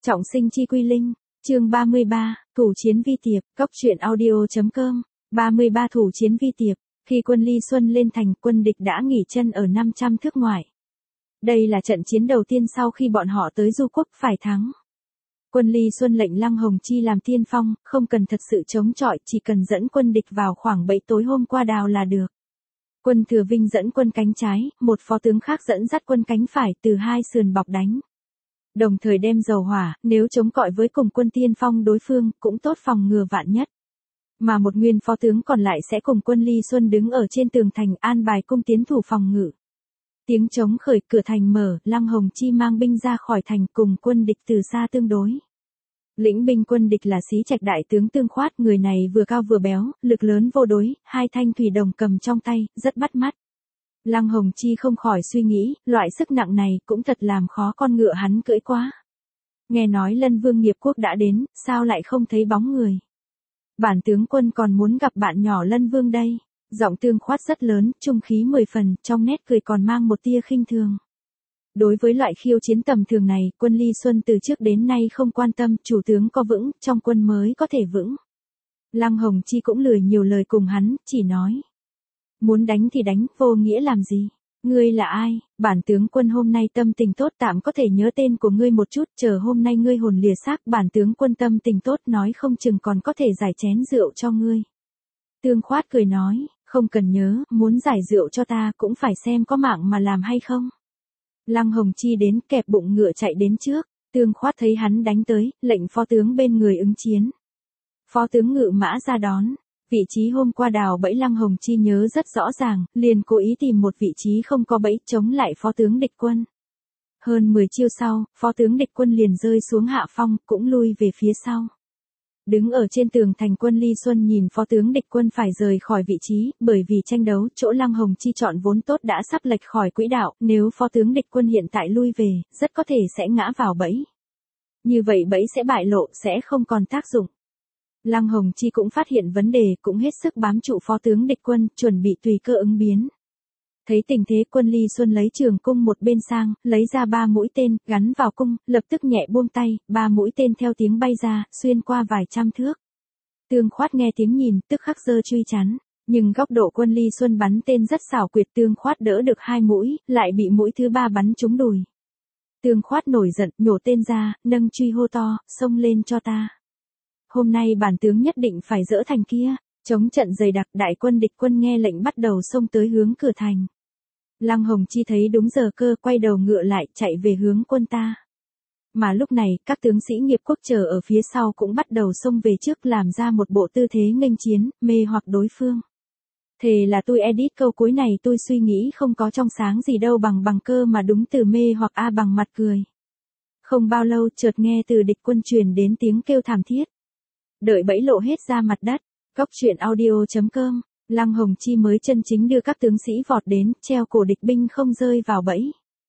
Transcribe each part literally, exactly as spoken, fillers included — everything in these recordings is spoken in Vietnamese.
Trọng sinh chi quy linh, chương ba mươi ba, thủ chiến vi tiệp, cốc truyện audio.com, ba mươi ba thủ chiến vi tiệp, khi quân Ly Xuân lên thành, quân địch đã nghỉ chân ở năm trăm thước ngoài. Đây là trận chiến đầu tiên sau khi bọn họ tới Du Quốc phải thắng. Quân Ly Xuân lệnh Lăng Hồng Chi làm tiên phong, không cần thật sự chống chọi, chỉ cần dẫn quân địch vào khoảng bẫy tối hôm qua đào là được. Quân Thừa Vinh dẫn quân cánh trái, một phó tướng khác dẫn dắt quân cánh phải từ hai sườn bọc đánh. Đồng thời đem dầu hỏa, nếu chống cọi với cùng quân tiên phong đối phương, cũng tốt phòng ngừa vạn nhất. Mà một nguyên phó tướng còn lại sẽ cùng quân Ly Xuân đứng ở trên tường thành an bài cung tiến thủ phòng ngự. Tiếng trống khởi, cửa thành mở, Lăng Hồng Chi mang binh ra khỏi thành cùng quân địch từ xa tương đối. Lĩnh binh quân địch là Xí Trạch đại tướng Tương Khoát, người này vừa cao vừa béo, lực lớn vô đối, hai thanh thủy đồng cầm trong tay, rất bắt mắt. Lăng Hồng Chi không khỏi suy nghĩ, loại sức nặng này cũng thật làm khó con ngựa hắn cưỡi quá. Nghe nói Lân Vương Nghiệp Quốc đã đến, sao lại không thấy bóng người? Bản tướng quân còn muốn gặp bạn nhỏ Lân Vương đây. Giọng Tương Khoát rất lớn, trung khí mười phần, trong nét cười còn mang một tia khinh thường. Đối với loại khiêu chiến tầm thường này, quân Ly Xuân từ trước đến nay không quan tâm, chủ tướng có vững, trong quân mới có thể vững. Lăng Hồng Chi cũng lười nhiều lời cùng hắn, chỉ nói. Muốn đánh thì đánh, vô nghĩa làm gì? Ngươi là ai? Bản tướng quân hôm nay tâm tình tốt, tạm có thể nhớ tên của ngươi một chút, chờ hôm nay ngươi hồn lìa xác, bản tướng quân tâm tình tốt nói không chừng còn có thể giải chén rượu cho ngươi. Tương Khoát cười nói, không cần nhớ, muốn giải rượu cho ta cũng phải xem có mạng mà làm hay không. Lăng Hồng Chi đến, kẹp bụng ngựa chạy đến trước, Tương Khoát thấy hắn đánh tới, lệnh phó tướng bên người ứng chiến. Phó tướng ngự mã ra đón, vị trí hôm qua đào bẫy Lăng Hồng Chi nhớ rất rõ ràng, liền cố ý tìm một vị trí không có bẫy chống lại phó tướng địch quân. Hơn mười chiêu sau, phó tướng địch quân liền rơi xuống hạ phong, cũng lui về phía sau. Đứng ở trên tường thành, quân Ly Xuân nhìn phó tướng địch quân phải rời khỏi vị trí, bởi vì tranh đấu, chỗ Lăng Hồng Chi chọn vốn tốt đã sắp lệch khỏi quỹ đạo, nếu phó tướng địch quân hiện tại lui về, rất có thể sẽ ngã vào bẫy. Như vậy bẫy sẽ bại lộ, sẽ không còn tác dụng. Lăng Hồng Chi cũng phát hiện vấn đề, cũng hết sức bám trụ phó tướng địch quân, chuẩn bị tùy cơ ứng biến. Thấy tình thế, quân Ly Xuân lấy trường cung một bên sang, lấy ra ba mũi tên, gắn vào cung, lập tức nhẹ buông tay, ba mũi tên theo tiếng bay ra, xuyên qua vài trăm thước. Tương Khoát nghe tiếng nhìn, tức khắc giơ truy chắn, nhưng góc độ quân Ly Xuân bắn tên rất xảo quyệt, Tương Khoát đỡ được hai mũi, lại bị mũi thứ ba bắn trúng đùi. Tương Khoát nổi giận, nhổ tên ra, nâng truy hô to, xông lên cho ta. Hôm nay bản tướng nhất định phải dỡ thành kia. Chống trận dày đặc, đại quân địch quân nghe lệnh bắt đầu xông tới hướng cửa thành. Lăng Hồng Chi thấy đúng giờ cơ, quay đầu ngựa lại, chạy về hướng quân ta. Mà lúc này, các tướng sĩ Nghiệp Quốc chờ ở phía sau cũng bắt đầu xông về trước, làm ra một bộ tư thế nghênh chiến, mê hoặc đối phương. Thề là tôi edit câu cuối này, tôi suy nghĩ không có trong sáng gì đâu bằng bằng cơ mà đúng từ mê hoặc a bằng mặt cười. Không bao lâu, chợt nghe từ địch quân truyền đến tiếng kêu thảm thiết. Đợi bẫy lộ hết ra mặt đất. Cốc truyện audio.com, Lăng Hồng Chi mới chân chính đưa các tướng sĩ vọt đến, treo cổ địch binh không rơi vào bẫy.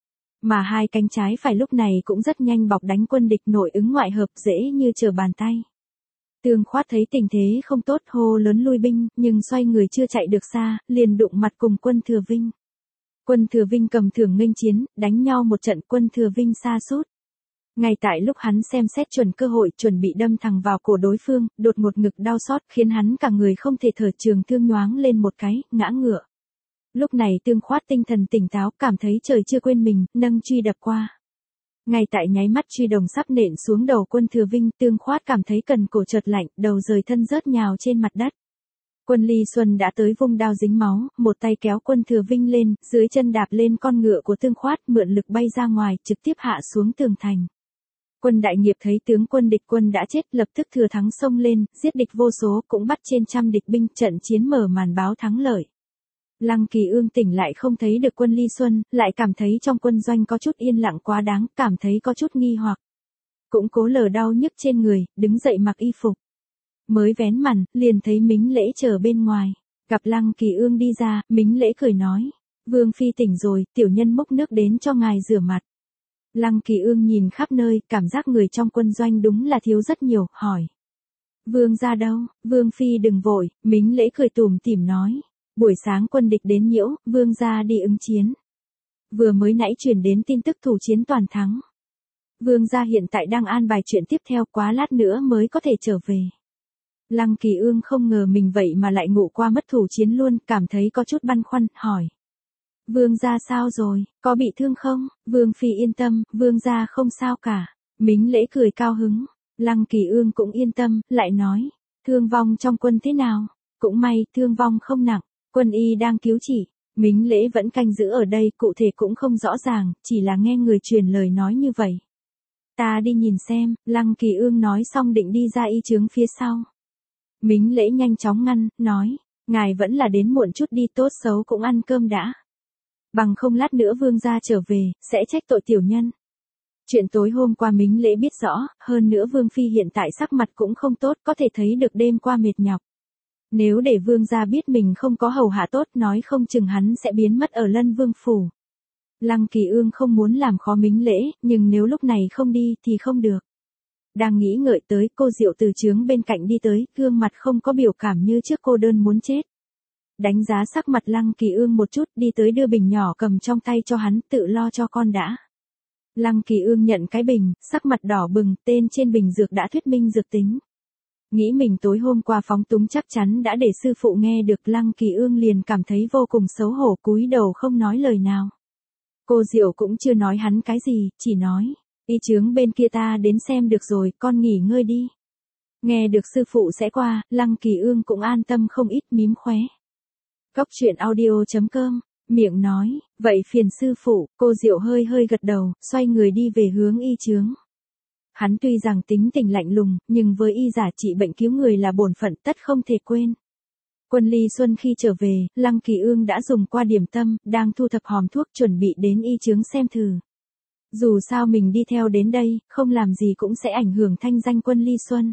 Mà hai cánh trái phải lúc này cũng rất nhanh bọc đánh quân địch, nội ứng ngoại hợp, dễ như trở bàn tay. Tương Khoát thấy tình thế không tốt, hô lớn lui binh, nhưng xoay người chưa chạy được xa, liền đụng mặt cùng quân Thừa Vinh. Quân Thừa Vinh cầm thưởng nghênh chiến, đánh nhau một trận, quân Thừa Vinh sa sút. Ngay tại lúc hắn xem xét chuẩn cơ hội, chuẩn bị đâm thẳng vào cổ đối phương, đột ngột ngực đau xót, khiến hắn cả người không thể thở, trường thương nhoáng lên một cái, ngã ngựa. Lúc này Tương Khoát tinh thần tỉnh táo, cảm thấy trời chưa quên mình, nâng truy đập qua. Ngay tại nháy mắt truy đồng sắp nện xuống đầu quân Thừa Vinh, Tương Khoát cảm thấy cần cổ chợt lạnh, đầu rời thân rớt nhào trên mặt đất. Quân Ly Xuân đã tới, vung đao dính máu, một tay kéo quân Thừa Vinh lên, dưới chân đạp lên con ngựa của Tương Khoát, mượn lực bay ra ngoài, trực tiếp hạ xuống tường thành. Quân Đại Nghiệp thấy tướng quân địch quân đã chết, lập tức thừa thắng xông lên, giết địch vô số, cũng bắt trên trăm địch binh, trận chiến mở màn báo thắng lợi. Lăng Kỳ Ương tỉnh lại không thấy được quân Ly Xuân, lại cảm thấy trong quân doanh có chút yên lặng quá đáng, cảm thấy có chút nghi hoặc. Cũng cố lờ đau nhức trên người, đứng dậy mặc y phục. Mới vén màn, liền thấy Mính Lễ chờ bên ngoài. Gặp Lăng Kỳ Ương đi ra, Mính Lễ cười nói, Vương Phi tỉnh rồi, tiểu nhân múc nước đến cho ngài rửa mặt. Lăng Kỳ Ương nhìn khắp nơi, cảm giác người trong quân doanh đúng là thiếu rất nhiều, hỏi. Vương ra đâu? Vương Phi đừng vội, Mính Lễ cười tủm tỉm nói. Buổi sáng quân địch đến nhiễu, Vương ra đi ứng chiến. Vừa mới nãy truyền đến tin tức thủ chiến toàn thắng. Vương gia hiện tại đang an bài chuyện tiếp theo, quá lát nữa mới có thể trở về. Lăng Kỳ Ương không ngờ mình vậy mà lại ngủ qua mất thủ chiến luôn, cảm thấy có chút băn khoăn, hỏi. Vương gia sao rồi, có bị thương không? Vương phi yên tâm, vương gia không sao cả. Mính Lễ cười cao hứng. Lăng Kỳ Ương cũng yên tâm, lại nói. Thương vong trong quân thế nào? Cũng may, thương vong không nặng, quân y đang cứu trị. Mính Lễ vẫn canh giữ ở đây, cụ thể cũng không rõ ràng, chỉ là nghe người truyền lời nói như vậy. Ta đi nhìn xem, Lăng Kỳ Ương nói xong định đi ra y chướng phía sau. Mính Lễ nhanh chóng ngăn, nói. Ngài vẫn là đến muộn chút đi, tốt xấu cũng ăn cơm đã. Bằng không lát nữa vương gia trở về, sẽ trách tội tiểu nhân. Chuyện tối hôm qua Mính Lễ biết rõ, hơn nữa vương phi hiện tại sắc mặt cũng không tốt, có thể thấy được đêm qua mệt nhọc. Nếu để vương gia biết mình không có hầu hạ tốt, nói không chừng hắn sẽ biến mất ở Lân Vương phủ. Lăng Kỳ Ương không muốn làm khó Mính Lễ, nhưng nếu lúc này không đi thì không được. Đang nghĩ ngợi tới, cô Diệu từ trướng bên cạnh đi tới, gương mặt không có biểu cảm như trước, cô đơn muốn chết. Đánh giá sắc mặt Lăng Kỳ Ương một chút, đi tới đưa bình nhỏ cầm trong tay cho hắn, tự lo cho con đã. Lăng Kỳ Ương nhận cái bình, sắc mặt đỏ bừng, tên trên bình dược đã thuyết minh dược tính. Nghĩ mình tối hôm qua phóng túng chắc chắn đã để sư phụ nghe được, Lăng Kỳ Ương liền cảm thấy vô cùng xấu hổ, cúi đầu không nói lời nào. Cô Diệu cũng chưa nói hắn cái gì, chỉ nói, y chướng bên kia ta đến xem được rồi, con nghỉ ngơi đi. Nghe được sư phụ sẽ qua, Lăng Kỳ Ương cũng an tâm không ít, mím khóe. Cốc truyện audio chấm com, miệng nói, vậy phiền sư phụ, cô Diệu hơi hơi gật đầu, xoay người đi về hướng y chướng. Hắn tuy rằng tính tình lạnh lùng, nhưng với y giả trị bệnh cứu người là bổn phận tất không thể quên. Quân Ly Xuân khi trở về, Lăng Kỳ Ương đã dùng qua điểm tâm, đang thu thập hòm thuốc chuẩn bị đến y chướng xem thử. Dù sao mình đi theo đến đây, không làm gì cũng sẽ ảnh hưởng thanh danh Quân Ly Xuân.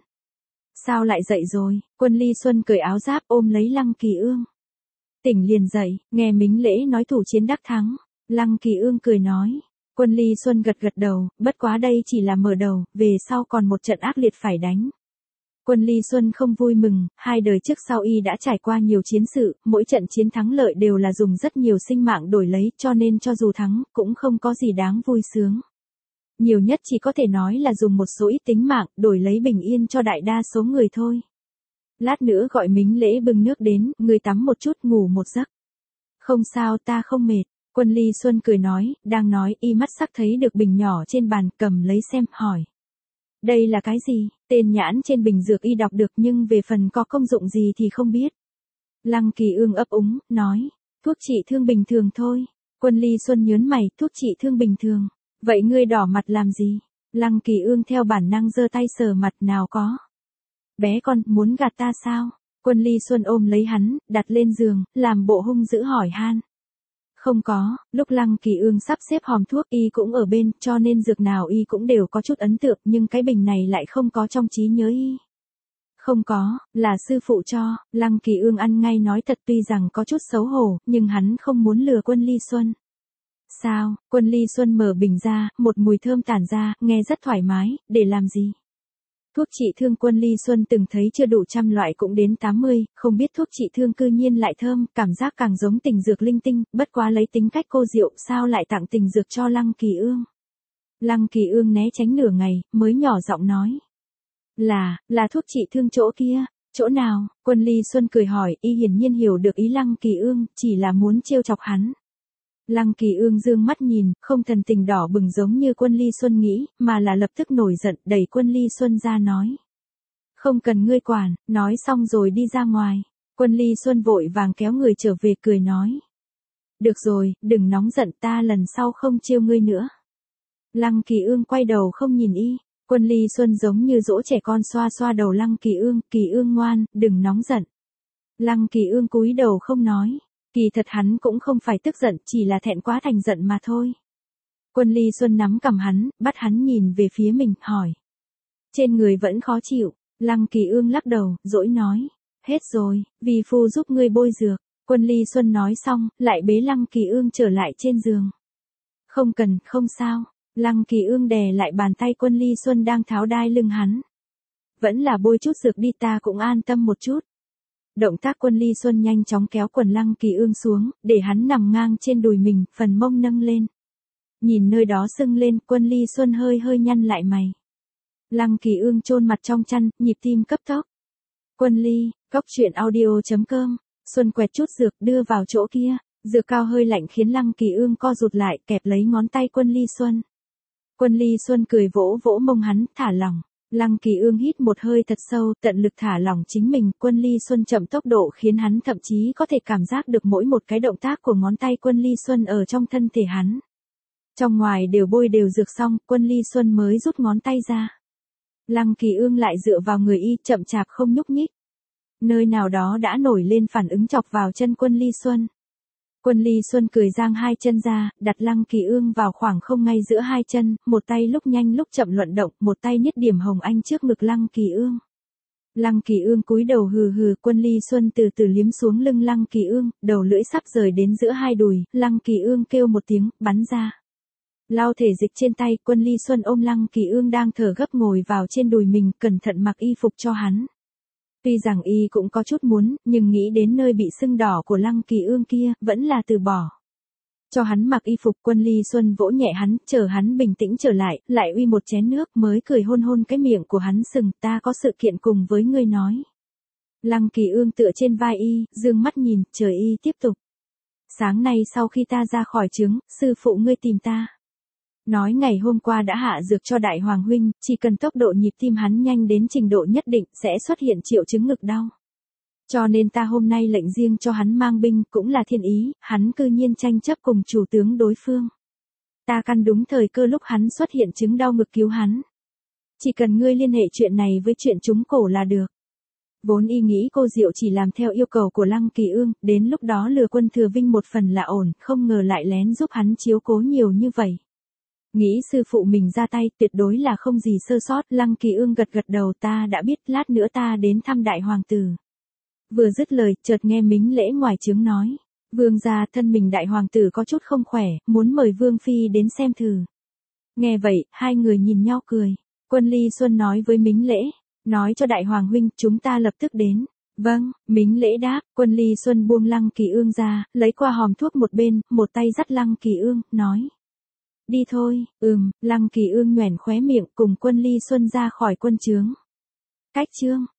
Sao lại dậy rồi? Quân Ly Xuân cởi áo giáp ôm lấy Lăng Kỳ Ương. Tỉnh liền dậy, nghe Mính Lễ nói thủ chiến đắc thắng. Lăng Kỳ Ương cười nói. Quân Ly Xuân gật gật đầu, bất quá đây chỉ là mở đầu, về sau còn một trận ác liệt phải đánh. Quân Ly Xuân không vui mừng, hai đời trước sau y đã trải qua nhiều chiến sự, mỗi trận chiến thắng lợi đều là dùng rất nhiều sinh mạng đổi lấy, cho nên cho dù thắng, cũng không có gì đáng vui sướng. Nhiều nhất chỉ có thể nói là dùng một số ít tính mạng, đổi lấy bình yên cho đại đa số người thôi. Lát nữa gọi Mính Lễ bưng nước đến, người tắm một chút, ngủ một giấc. Không sao, ta không mệt. Quân Ly Xuân cười nói, đang nói, y mắt sắc thấy được bình nhỏ trên bàn, cầm lấy xem, hỏi. Đây là cái gì? Tên nhãn trên bình dược y đọc được, nhưng về phần có công dụng gì thì không biết. Lăng Kỳ Ương ấp úng, nói, thuốc trị thương bình thường thôi. Quân Ly Xuân nhớn mày, thuốc trị thương bình thường. Vậy ngươi đỏ mặt làm gì? Lăng Kỳ Ương theo bản năng giơ tay sờ mặt, nào có. Bé con, muốn gạt ta sao? Quân Ly Xuân ôm lấy hắn, đặt lên giường, làm bộ hung dữ hỏi han. Không có, lúc Lăng Kỳ Ương sắp xếp hòm thuốc y cũng ở bên, cho nên dược nào y cũng đều có chút ấn tượng, nhưng cái bình này lại không có trong trí nhớ y. Không có, là sư phụ cho. Lăng Kỳ Ương ăn ngay nói thật, tuy rằng có chút xấu hổ, nhưng hắn không muốn lừa Quân Ly Xuân. Sao? Quân Ly Xuân mở bình ra, một mùi thơm tản ra, nghe rất thoải mái, để làm gì? Thuốc trị thương. Quân Ly Xuân từng thấy chưa đủ trăm loại cũng đến tám mươi, không biết thuốc trị thương cư nhiên lại thơm, cảm giác càng giống tình dược linh tinh, bất quá lấy tính cách cô Diệu, sao lại tặng tình dược cho Lăng Kỳ Ương. Lăng Kỳ Ương né tránh nửa ngày, mới nhỏ giọng nói. Là, là thuốc trị thương chỗ kia, chỗ nào? Quân Ly Xuân cười hỏi, y hiển nhiên hiểu được ý Lăng Kỳ Ương, chỉ là muốn trêu chọc hắn. Lăng Kỳ Ương dương mắt nhìn, không thần tình đỏ bừng giống như Quân Ly Xuân nghĩ, mà là lập tức nổi giận, đẩy Quân Ly Xuân ra nói. Không cần ngươi quản, nói xong rồi đi ra ngoài. Quân Ly Xuân vội vàng kéo người trở về, cười nói. Được rồi, đừng nóng giận, ta lần sau không trêu ngươi nữa. Lăng Kỳ Ương quay đầu không nhìn y. Quân Ly Xuân giống như dỗ trẻ con xoa xoa đầu Lăng Kỳ Ương, Kỳ Ương ngoan, đừng nóng giận. Lăng Kỳ Ương cúi đầu không nói. Kỳ thật hắn cũng không phải tức giận, chỉ là thẹn quá thành giận mà thôi. Quân Ly Xuân nắm cầm hắn, bắt hắn nhìn về phía mình, hỏi. Trên người vẫn khó chịu. Lăng Kỳ Ương lắc đầu, dỗi nói. Hết rồi, vì phu giúp ngươi bôi dược. Quân Ly Xuân nói xong, lại bế Lăng Kỳ Ương trở lại trên giường. Không cần, không sao. Lăng Kỳ Ương đè lại bàn tay Quân Ly Xuân đang tháo đai lưng hắn. Vẫn là bôi chút dược đi, ta cũng an tâm một chút. Động tác Quân Ly Xuân nhanh chóng kéo quần Lăng Kỳ Ương xuống, để hắn nằm ngang trên đùi mình, phần mông nâng lên. Nhìn nơi đó sưng lên, Quân Ly Xuân hơi hơi nhăn lại mày. Lăng Kỳ Ương chôn mặt trong chăn, nhịp tim cấp tốc. Quân Ly, góc truyện audio.com, Xuân quẹt chút dược đưa vào chỗ kia, dược cao hơi lạnh khiến Lăng Kỳ Ương co rụt lại, kẹp lấy ngón tay Quân Ly Xuân. Quân Ly Xuân cười vỗ vỗ mông hắn, thả lỏng. Lăng Kỳ Ương hít một hơi thật sâu, tận lực thả lỏng chính mình. Quân Ly Xuân chậm tốc độ khiến hắn thậm chí có thể cảm giác được mỗi một cái động tác của ngón tay Quân Ly Xuân ở trong thân thể hắn. Trong ngoài đều bôi đều dược xong, Quân Ly Xuân mới rút ngón tay ra. Lăng Kỳ Ương lại dựa vào người y, chậm chạp không nhúc nhích. Nơi nào đó đã nổi lên phản ứng chọc vào chân Quân Ly Xuân. Quân Ly Xuân cười giang hai chân ra, đặt Lăng Kỳ Ương vào khoảng không ngay giữa hai chân, một tay lúc nhanh lúc chậm luận động, một tay niết điểm hồng anh trước ngực Lăng Kỳ Ương. Lăng Kỳ Ương cúi đầu hừ hừ, Quân Ly Xuân từ từ liếm xuống lưng Lăng Kỳ Ương, đầu lưỡi sắp rời đến giữa hai đùi, Lăng Kỳ Ương kêu một tiếng, bắn ra. Lau thể dịch trên tay, Quân Ly Xuân ôm Lăng Kỳ Ương đang thở gấp ngồi vào trên đùi mình, cẩn thận mặc y phục cho hắn. Tuy rằng y cũng có chút muốn, nhưng nghĩ đến nơi bị sưng đỏ của Lăng Kỳ Ương kia, vẫn là từ bỏ. Cho hắn mặc y phục, Quân Ly Xuân vỗ nhẹ hắn, chờ hắn bình tĩnh trở lại, lại uy một chén nước mới cười hôn hôn cái miệng của hắn sừng, ta có sự kiện cùng với ngươi nói. Lăng Kỳ Ương tựa trên vai y, dương mắt nhìn, chờ y tiếp tục. Sáng nay sau khi ta ra khỏi trướng, sư phụ ngươi tìm ta. Nói ngày hôm qua đã hạ dược cho đại hoàng huynh, chỉ cần tốc độ nhịp tim hắn nhanh đến trình độ nhất định sẽ xuất hiện triệu chứng ngực đau. Cho nên ta hôm nay lệnh riêng cho hắn mang binh, cũng là thiên ý, hắn cư nhiên tranh chấp cùng chủ tướng đối phương. Ta căn đúng thời cơ lúc hắn xuất hiện chứng đau ngực cứu hắn. Chỉ cần ngươi liên hệ chuyện này với chuyện trúng cổ là được. Vốn y nghĩ cô Diệu chỉ làm theo yêu cầu của Lăng Kỳ Ương, đến lúc đó lừa Quân Thừa Vinh một phần là ổn, không ngờ lại lén giúp hắn chiếu cố nhiều như vậy. Nghĩ sư phụ mình ra tay, tuyệt đối là không gì sơ sót. Lăng Kỳ Ương gật gật đầu, ta đã biết, lát nữa ta đến thăm đại hoàng tử. Vừa dứt lời, chợt nghe Mính Lễ ngoài trướng nói, vương gia, thân mình đại hoàng tử có chút không khỏe, muốn mời vương phi đến xem thử. Nghe vậy, hai người nhìn nhau cười. Quân Ly Xuân nói với Mính Lễ, nói cho đại hoàng huynh, chúng ta lập tức đến. Vâng, Mính Lễ đáp. Quân Ly Xuân buông Lăng Kỳ Ương ra, lấy qua hòm thuốc một bên, một tay dắt Lăng Kỳ Ương, nói. Đi thôi. Ừm, Lăng Kỳ Ương nhoẻn khóe miệng, cùng Quân Ly Xuân ra khỏi quân trướng. Cách chương